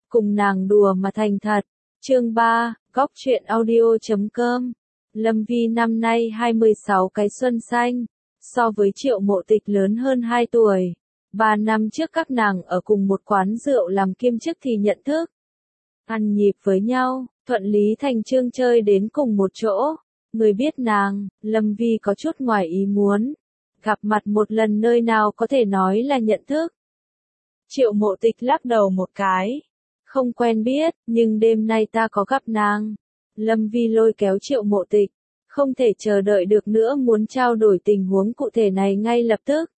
cùng nàng đùa mà thành thật. Chương 3, Góc truyện audio.com. Lâm Vi năm nay 26 cái xuân xanh, so với Triệu Mộ Tịch lớn hơn 2 tuổi. 3 năm trước các nàng ở cùng một quán rượu làm kiêm chức thì nhận thức. Ăn nhịp với nhau, thuận lý thành chương chơi đến cùng một chỗ. Người biết nàng, Lâm Vi có chút ngoài ý muốn. Gặp mặt một lần nơi nào có thể nói là nhận thức. Triệu Mộ Tịch lắc đầu một cái. Không quen biết, nhưng đêm nay ta có gặp nàng. Lâm Vi lôi kéo Triệu Mộ Tịch. Không thể chờ đợi được nữa, muốn trao đổi tình huống cụ thể này ngay lập tức.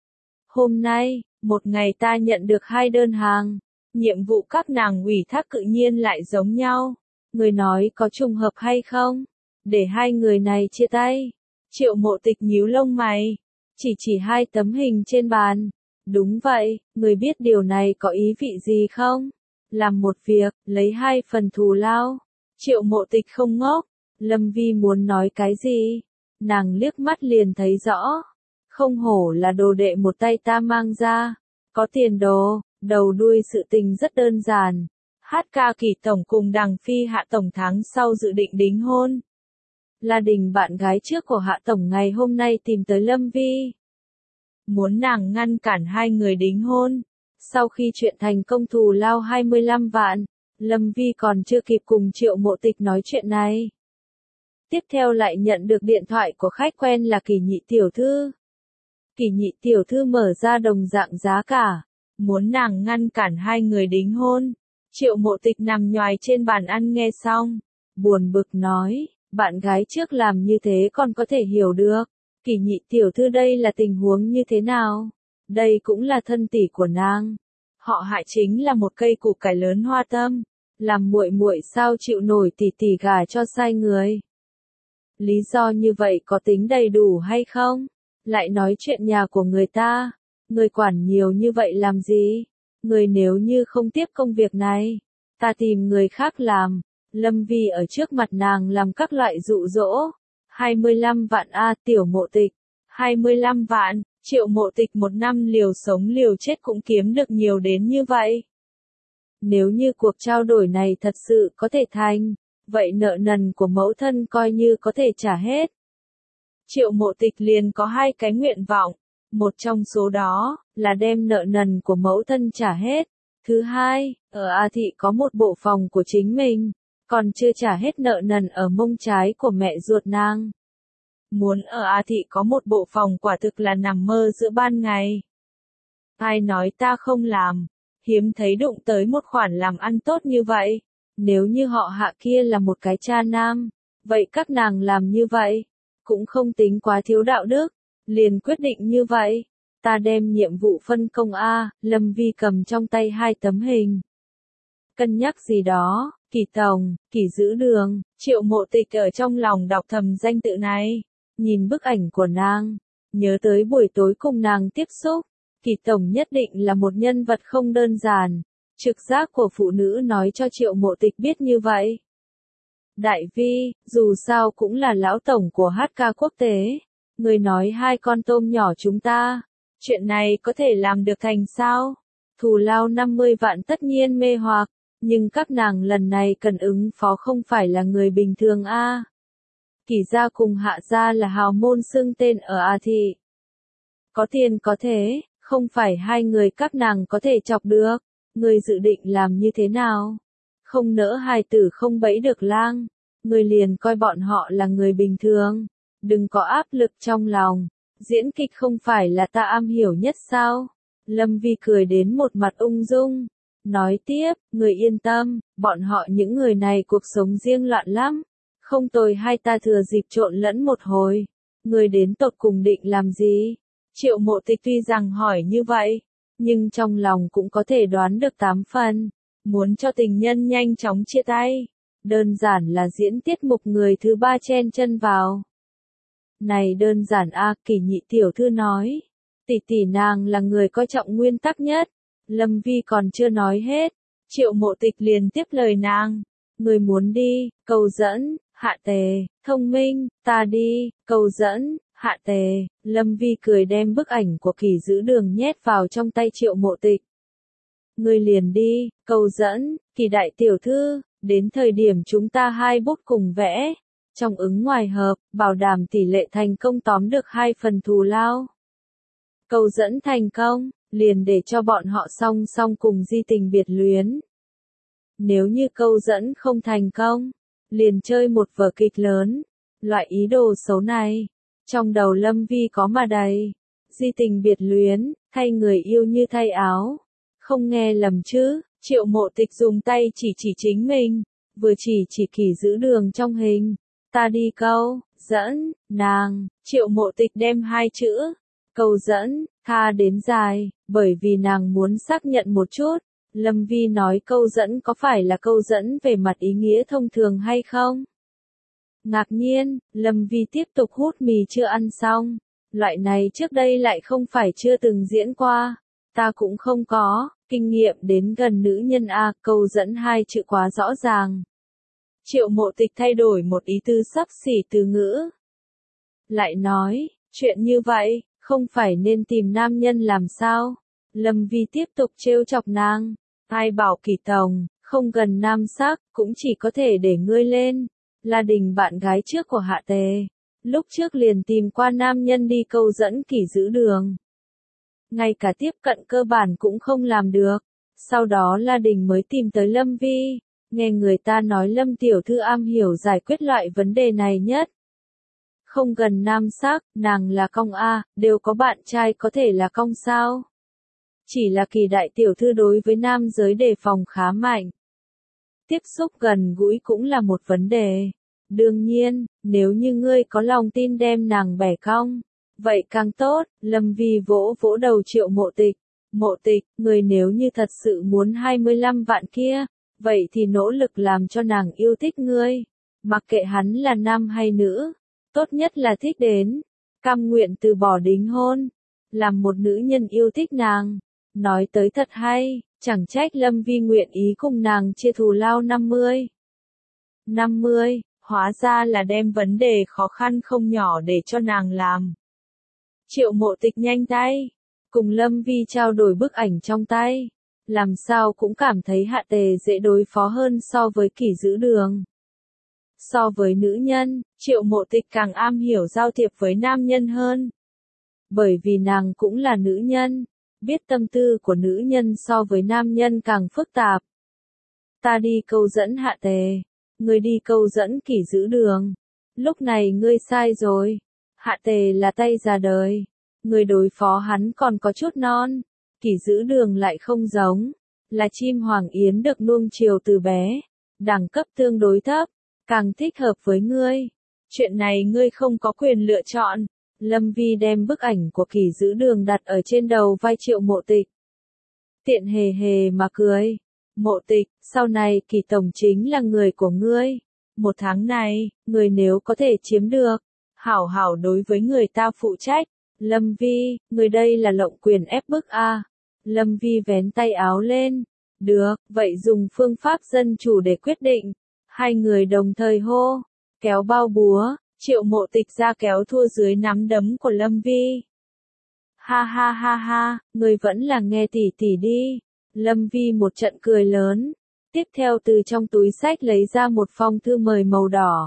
Hôm nay, một ngày ta nhận được 2 đơn hàng. Nhiệm vụ các nàng ủy thác tự nhiên lại giống nhau. Người nói có trùng hợp hay không? Để 2 người này chia tay. Triệu Mộ Tịch nhíu lông mày. Chỉ 2 tấm hình trên bàn. Đúng vậy, người biết điều này có ý vị gì không? Làm một việc, lấy 2 phần thù lao. Triệu Mộ Tịch không ngốc. Lâm Vi muốn nói cái gì? Nàng liếc mắt liền thấy rõ. Không hổ là đồ đệ một tay ta mang ra. Có tiền đồ, đầu đuôi sự tình rất đơn giản. HK Kỳ Tổng cùng Đằng Phi Hạ Tổng tháng sau dự định đính hôn. La Đình bạn gái trước của Hạ Tổng ngày hôm nay tìm tới Lâm Vi. Muốn nàng ngăn cản 2 người đính hôn. Sau khi chuyện thành công thù lao 25 vạn, Lâm Vi còn chưa kịp cùng Triệu Mộ Tịch nói chuyện này. Tiếp theo lại nhận được điện thoại của khách quen là Kỳ Nhị tiểu thư. Kỳ Nhị tiểu thư mở ra đồng dạng giá cả, muốn nàng ngăn cản 2 người đính hôn. Triệu Mộ Tịch nằm nhoài trên bàn ăn nghe xong, buồn bực nói, bạn gái trước làm như thế còn có thể hiểu được. Kỳ Nhị tiểu thư đây là tình huống như thế nào? Đây cũng là thân tỷ của nàng. Họ Hại chính là một cây củ cải lớn hoa tâm, làm muội muội sao chịu nổi tỷ tỷ gả cho sai người. Lý do như vậy có tính đầy đủ hay không? Lại nói chuyện nhà của người ta, người quản nhiều như vậy làm gì? Người nếu như không tiếp công việc này, ta tìm người khác làm. Lâm Vi ở trước mặt nàng làm các loại dụ dỗ. 25 vạn a Tiểu Mộ Tịch. 25 vạn, Triệu Mộ Tịch một năm liều sống liều chết cũng kiếm được nhiều đến như vậy. Nếu như cuộc trao đổi này thật sự có thể thành, vậy nợ nần của mẫu thân coi như có thể trả hết. Triệu Mộ Tịch liền có 2 cái nguyện vọng. Một trong số đó, là đem nợ nần của mẫu thân trả hết. Thứ hai, ở A Thị có một bộ phòng của chính mình, còn chưa trả hết nợ nần ở mông trái của mẹ ruột nàng. Muốn ở A Thị có một bộ phòng quả thực là nằm mơ giữa ban ngày. Ai nói ta không làm, hiếm thấy đụng tới một khoản làm ăn tốt như vậy. Nếu như họ Hạ kia là một cái cha nam, vậy các nàng làm như vậy, cũng không tính quá thiếu đạo đức, liền quyết định như vậy. Ta đem nhiệm vụ phân công a. Lâm Vi cầm trong tay 2 tấm hình. Cân nhắc gì đó, Kỳ Tổng, Kỳ Giữ Đường. Triệu Mộ Tịch ở trong lòng đọc thầm danh tự này, nhìn bức ảnh của nàng, nhớ tới buổi tối cùng nàng tiếp xúc. Kỳ Tổng nhất định là một nhân vật không đơn giản. Trực giác của phụ nữ nói cho Triệu Mộ Tịch biết như vậy. Đại Vi, dù sao cũng là lão tổng của HK quốc tế. Người nói 2 con tôm nhỏ chúng ta. Chuyện này có thể làm được thành sao? Thù lao 50 vạn tất nhiên mê hoặc, nhưng các nàng lần này cần ứng phó không phải là người bình thường a. Kỳ gia cùng Hạ gia là hào môn xưng tên ở A Thị. Có tiền có thế, không phải 2 người các nàng có thể chọc được. Người dự định làm như thế nào? Không nỡ hài tử không bẫy được lang. Người liền coi bọn họ là người bình thường. Đừng có áp lực trong lòng. Diễn kịch không phải là ta am hiểu nhất sao? Lâm Vi cười đến một mặt ung dung. Nói tiếp, người yên tâm, bọn họ những người này cuộc sống riêng loạn lắm. Không tồi hay ta thừa dịp trộn lẫn một hồi. Người đến tột cùng định làm gì? Triệu Mộ Tịch tuy rằng hỏi như vậy, nhưng trong lòng cũng có thể đoán được 8 phần. Muốn cho tình nhân nhanh chóng chia tay. Đơn giản là diễn tiết mục người thứ 3 chen chân vào. Này đơn giản a. Kỳ Nhị tiểu thư nói. Tỷ tỷ nàng là người coi trọng nguyên tắc nhất. Lâm Vi còn chưa nói hết. Triệu Mộ Tịch liền tiếp lời nàng. Người muốn đi, cầu dẫn, Hạ Tề, thông minh, ta đi, cầu dẫn, Hạ Tề. Lâm Vi cười đem bức ảnh của Kỳ Giữ Đường nhét vào trong tay Triệu Mộ Tịch. Người liền đi, cầu dẫn, Kỳ đại tiểu thư, đến thời điểm chúng ta hai bút cùng vẽ. Trong ứng ngoài hợp, bảo đảm tỷ lệ thành công tóm được 2 phần thù lao. Câu dẫn thành công, liền để cho bọn họ song song cùng di tình biệt luyến. Nếu như câu dẫn không thành công, liền chơi một vở kịch lớn. Loại ý đồ xấu này, trong đầu Lâm Vi có mà đầy. Di tình biệt luyến, thay người yêu như thay áo. Không nghe lầm chứ, Triệu Mộ Tịch dùng tay chỉ chính mình, vừa chỉ Kỷ Giữ Đường trong hình. Ta đi câu dẫn nàng. Triệu Mộ Tịch đem 2 chữ câu dẫn tha đến dài, bởi vì nàng muốn xác nhận một chút. Lâm Vi nói câu dẫn có phải là câu dẫn về mặt ý nghĩa thông thường hay không? Ngạc nhiên, Lâm Vi tiếp tục hút mì chưa ăn xong. Loại này trước đây lại không phải chưa từng diễn qua. Ta cũng không có kinh nghiệm đến gần nữ nhân a, câu dẫn 2 chữ quá rõ ràng. Triệu Mộ Tịch thay đổi một ý tư xấp xỉ từ ngữ. Lại nói, chuyện như vậy, không phải nên tìm nam nhân làm sao? Lâm Vi tiếp tục trêu chọc nàng. Ai bảo Kỳ Tổng, không gần nam sắc, cũng chỉ có thể để ngươi lên. Là Đình bạn gái trước của Hạ Tề. Lúc trước liền tìm qua nam nhân đi câu dẫn Kỷ Giữ Đường. Ngay cả tiếp cận cơ bản cũng không làm được. Sau đó La Đình mới tìm tới Lâm Vi. Nghe người ta nói Lâm tiểu thư am hiểu giải quyết loại vấn đề này nhất. Không gần nam sắc, nàng là cong a, đều có bạn trai có thể là cong sao? Chỉ là Kỳ đại tiểu thư đối với nam giới đề phòng khá mạnh. Tiếp xúc gần gũi cũng là một vấn đề. Đương nhiên, nếu như ngươi có lòng tin đem nàng bẻ cong, vậy càng tốt. Lâm Vi vỗ vỗ đầu Triệu Mộ Tịch. Mộ Tịch, người nếu như thật sự muốn 25 vạn kia, vậy thì nỗ lực làm cho nàng yêu thích ngươi. Mặc kệ hắn là nam hay nữ, tốt nhất là thích đến, cam nguyện từ bỏ đính hôn, làm một nữ nhân yêu thích nàng. Nói tới thật hay, chẳng trách Lâm Vi nguyện ý cùng nàng chia thù lao 50. 50, hóa ra là đem vấn đề khó khăn không nhỏ để cho nàng làm. Triệu Mộ Tịch nhanh tay, cùng Lâm Vi trao đổi bức ảnh trong tay. Làm sao cũng cảm thấy Hạ Tề dễ đối phó hơn so với Kỷ Giữ Đường. So với nữ nhân, Triệu Mộ Tịch càng am hiểu giao thiệp với nam nhân hơn. Bởi vì nàng cũng là nữ nhân, biết tâm tư của nữ nhân so với nam nhân càng phức tạp. Ta đi câu dẫn Hạ Tề, ngươi đi câu dẫn Kỷ Giữ Đường. Lúc này ngươi sai rồi. Hạ Tề là tay già đời, ngươi đối phó hắn còn có chút non. Kỷ Giữ Đường lại không giống, là chim hoàng yến được nuông chiều từ bé, đẳng cấp tương đối thấp, càng thích hợp với ngươi. Chuyện này ngươi không có quyền lựa chọn. Lâm Vi đem bức ảnh của Kỷ Giữ Đường đặt ở trên đầu vai Triệu Mộ Tịch. Tiện hề hề mà cười. Mộ Tịch, sau này Kỷ Tổng chính là người của ngươi. 1 tháng này, người nếu có thể chiếm được, hảo hảo đối với người ta phụ trách. Lâm Vi, người đây là lộng quyền ép bức a. Lâm Vi vén tay áo lên. Được, vậy dùng phương pháp dân chủ để quyết định. 2 người đồng thời hô. Kéo bao búa. Triệu Mộ Tịch ra kéo thua dưới nắm đấm của Lâm Vi. Ha ha ha ha, người vẫn là nghe tỷ tỷ đi. Lâm Vi một trận cười lớn. Tiếp theo từ trong túi xách lấy ra một phong thư mời màu đỏ.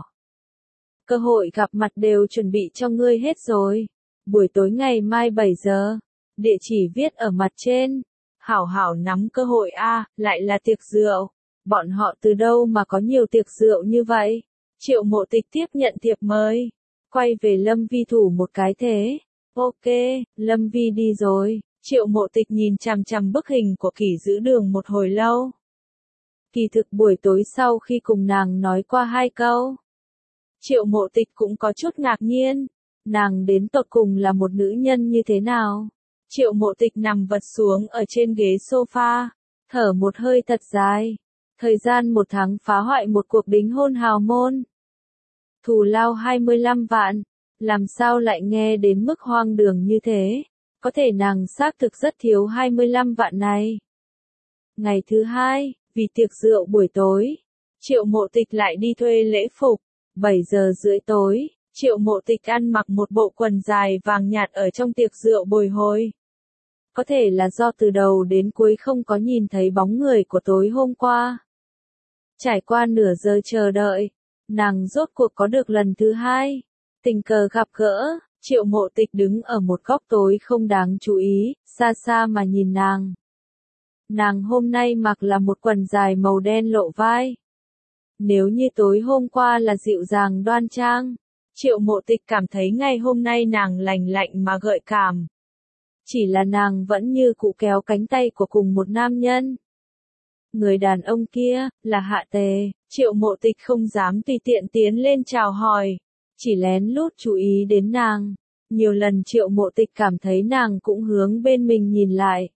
Cơ hội gặp mặt đều chuẩn bị cho ngươi hết rồi. Buổi tối ngày mai 7 giờ. Địa chỉ viết ở mặt trên. Hảo hảo nắm cơ hội a, lại là tiệc rượu. Bọn họ từ đâu mà có nhiều tiệc rượu như vậy? Triệu Mộ Tịch tiếp nhận thiệp mời. Quay về Lâm Vi thủ một cái thế. Ok, Lâm Vi đi rồi. Triệu Mộ Tịch nhìn chằm chằm bức hình của Kỷ Giữ Đường một hồi lâu. Kỳ thực buổi tối sau khi cùng nàng nói qua 2 câu, Triệu Mộ Tịch cũng có chút ngạc nhiên. Nàng đến tột cùng là một nữ nhân như thế nào? Triệu Mộ Tịch nằm vật xuống ở trên ghế sofa, thở một hơi thật dài. Thời gian 1 tháng phá hoại một cuộc đính hôn hào môn. Thù lao 25 vạn. Làm sao lại nghe đến mức hoang đường như thế? Có thể nàng xác thực rất thiếu 25 vạn này. Ngày thứ 2, vì tiệc rượu buổi tối, Triệu Mộ Tịch lại đi thuê lễ phục. 7 giờ rưỡi tối, Triệu Mộ Tịch ăn mặc một bộ quần dài vàng nhạt ở trong tiệc rượu bồi hồi. Có thể là do từ đầu đến cuối không có nhìn thấy bóng người của tối hôm qua. Trải qua nửa giờ chờ đợi, nàng rốt cuộc có được lần thứ hai. Tình cờ gặp gỡ, Triệu Mộ Tịch đứng ở một góc tối không đáng chú ý, xa xa mà nhìn nàng. Nàng hôm nay mặc là một quần dài màu đen lộ vai. Nếu như tối hôm qua là dịu dàng đoan trang, Triệu Mộ Tịch cảm thấy ngày hôm nay nàng lành lạnh mà gợi cảm. Chỉ là nàng vẫn như cũ kéo cánh tay của cùng một nam nhân. Người đàn ông kia, là Hạ Tề. Triệu Mộ Tịch không dám tùy tiện tiến lên chào hỏi, chỉ lén lút chú ý đến nàng. Nhiều lần Triệu Mộ Tịch cảm thấy nàng cũng hướng bên mình nhìn lại.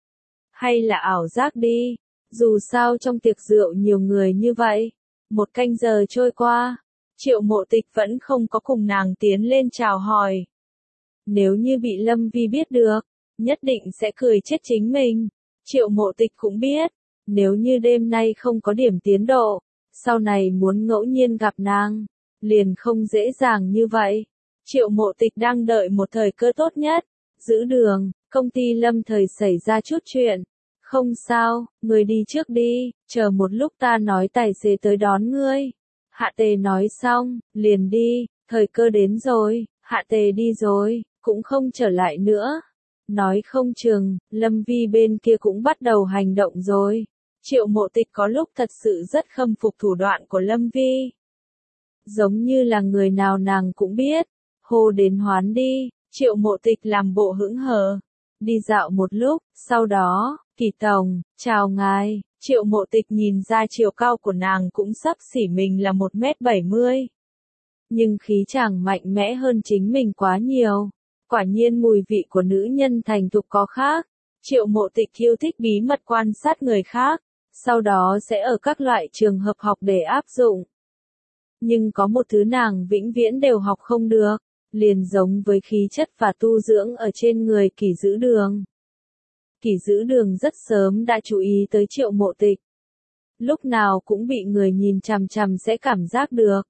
Hay là ảo giác đi, dù sao trong tiệc rượu nhiều người như vậy. Một canh giờ trôi qua, Triệu Mộ Tịch vẫn không có cùng nàng tiến lên chào hỏi. Nếu như bị Lâm Vi biết được, nhất định sẽ cười chết chính mình. Triệu Mộ Tịch cũng biết, nếu như đêm nay không có điểm tiến độ, sau này muốn ngẫu nhiên gặp nàng, liền không dễ dàng như vậy. Triệu Mộ Tịch đang đợi một thời cơ tốt nhất, giữ đường, công ty Lâm Thời xảy ra chút chuyện. Không sao, người đi trước đi, chờ một lúc ta nói tài xế tới đón ngươi. Hạ Tề nói xong, liền đi, thời cơ đến rồi, Hạ Tề đi rồi, cũng không trở lại nữa. Nói không chừng, Lâm Vi bên kia cũng bắt đầu hành động rồi. Triệu Mộ Tịch có lúc thật sự rất khâm phục thủ đoạn của Lâm Vi. Giống như là người nào nàng cũng biết, hô đến hoán đi, Triệu Mộ Tịch làm bộ hững hờ. Đi dạo một lúc, sau đó, Kỳ Tổng, chào ngài. Triệu Mộ Tịch nhìn ra chiều cao của nàng cũng xấp xỉ mình là 1m70. Nhưng khí chàng mạnh mẽ hơn chính mình quá nhiều. Quả nhiên mùi vị của nữ nhân thành thục có khác. Triệu Mộ Tịch yêu thích bí mật quan sát người khác, sau đó sẽ ở các loại trường hợp học để áp dụng. Nhưng có một thứ nàng vĩnh viễn đều học không được, liền giống với khí chất và tu dưỡng ở trên người Kỷ Giữ Đường. Kỷ Giữ Đường rất sớm đã chú ý tới Triệu Mộ Tịch. Lúc nào cũng bị người nhìn chằm chằm sẽ cảm giác được.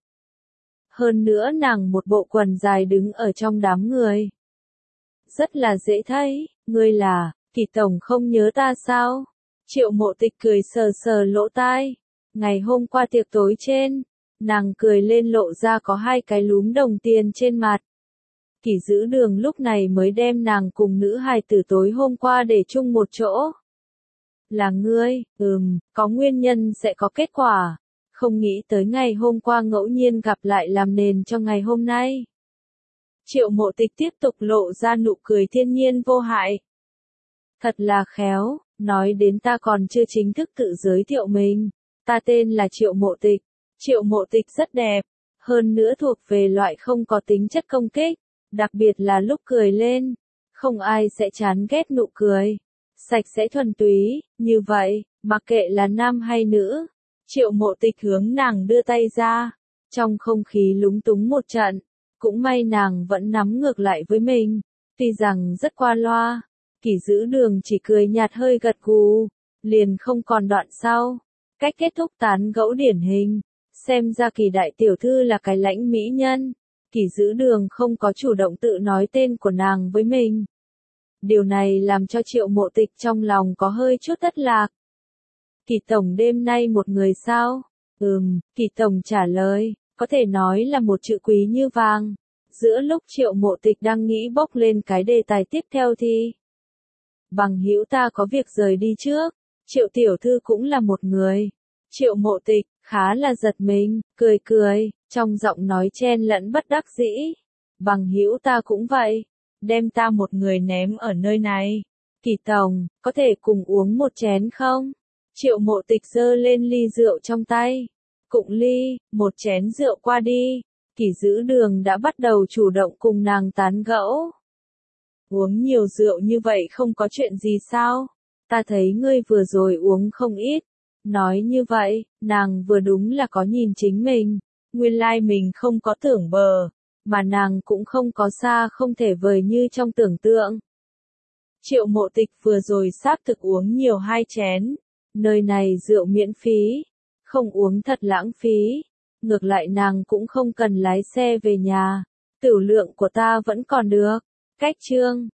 Hơn nữa nàng một bộ quần dài đứng ở trong đám người. Rất là dễ thấy, ngươi là, Kỷ Tổng không nhớ ta sao? Triệu Mộ Tịch cười sờ sờ lỗ tai. Ngày hôm qua tiệc tối trên, nàng cười lên lộ ra có 2 cái lúm đồng tiền trên mặt. Kỷ Giữ Đường lúc này mới đem nàng cùng nữ hài tử tối hôm qua để chung một chỗ. Là ngươi, có nguyên nhân sẽ có kết quả. Không nghĩ tới ngày hôm qua ngẫu nhiên gặp lại làm nền cho ngày hôm nay. Triệu Mộ Tịch tiếp tục lộ ra nụ cười thiên nhiên vô hại. Thật là khéo, nói đến ta còn chưa chính thức tự giới thiệu mình. Ta tên là Triệu Mộ Tịch. Triệu Mộ Tịch rất đẹp, hơn nữa thuộc về loại không có tính chất công kích, đặc biệt là lúc cười lên, không ai sẽ chán ghét nụ cười. Sạch sẽ thuần túy, như vậy, mặc kệ là nam hay nữ. Triệu Mộ Tịch hướng nàng đưa tay ra, trong không khí lúng túng một trận, cũng may nàng vẫn nắm ngược lại với mình, tuy rằng rất qua loa. Kỷ Giữ Đường chỉ cười nhạt hơi gật gù, liền không còn đoạn sau. Cách kết thúc tán gẫu điển hình, xem ra Kỷ đại tiểu thư là cái lãnh mỹ nhân. Kỷ Giữ Đường không có chủ động tự nói tên của nàng với mình. Điều này làm cho Triệu Mộ Tịch trong lòng có hơi chút thất lạc. Kỷ Tổng đêm nay một người sao? Kỷ Tổng trả lời, có thể nói là một chữ quý như vàng. Giữa lúc Triệu Mộ Tịch đang nghĩ bốc lên cái đề tài tiếp theo thì bằng hữu ta có việc rời đi trước. Triệu tiểu thư cũng là một người. Triệu Mộ Tịch khá là giật mình, cười cười, trong giọng nói chen lẫn bất đắc dĩ. Bằng hữu ta cũng vậy, đem ta một người ném ở nơi này. Kỷ Tổng, có thể cùng uống một chén không? Triệu Mộ Tịch giơ lên ly rượu trong tay. Cụng ly, một chén rượu qua đi. Kỷ Giữ Đường đã bắt đầu chủ động cùng nàng tán gẫu. Uống nhiều rượu như vậy không có chuyện gì sao? Ta thấy ngươi vừa rồi uống không ít. Nói như vậy, nàng vừa đúng là có nhìn chính mình. Nguyên lai mình không có tưởng bờ, mà nàng cũng không có xa không thể vời như trong tưởng tượng. Triệu Mộ Tịch vừa rồi xác thực uống nhiều 2 chén. Nơi này rượu miễn phí, không uống thật lãng phí. Ngược lại nàng cũng không cần lái xe về nhà. Tửu lượng của ta vẫn còn được. Cách chương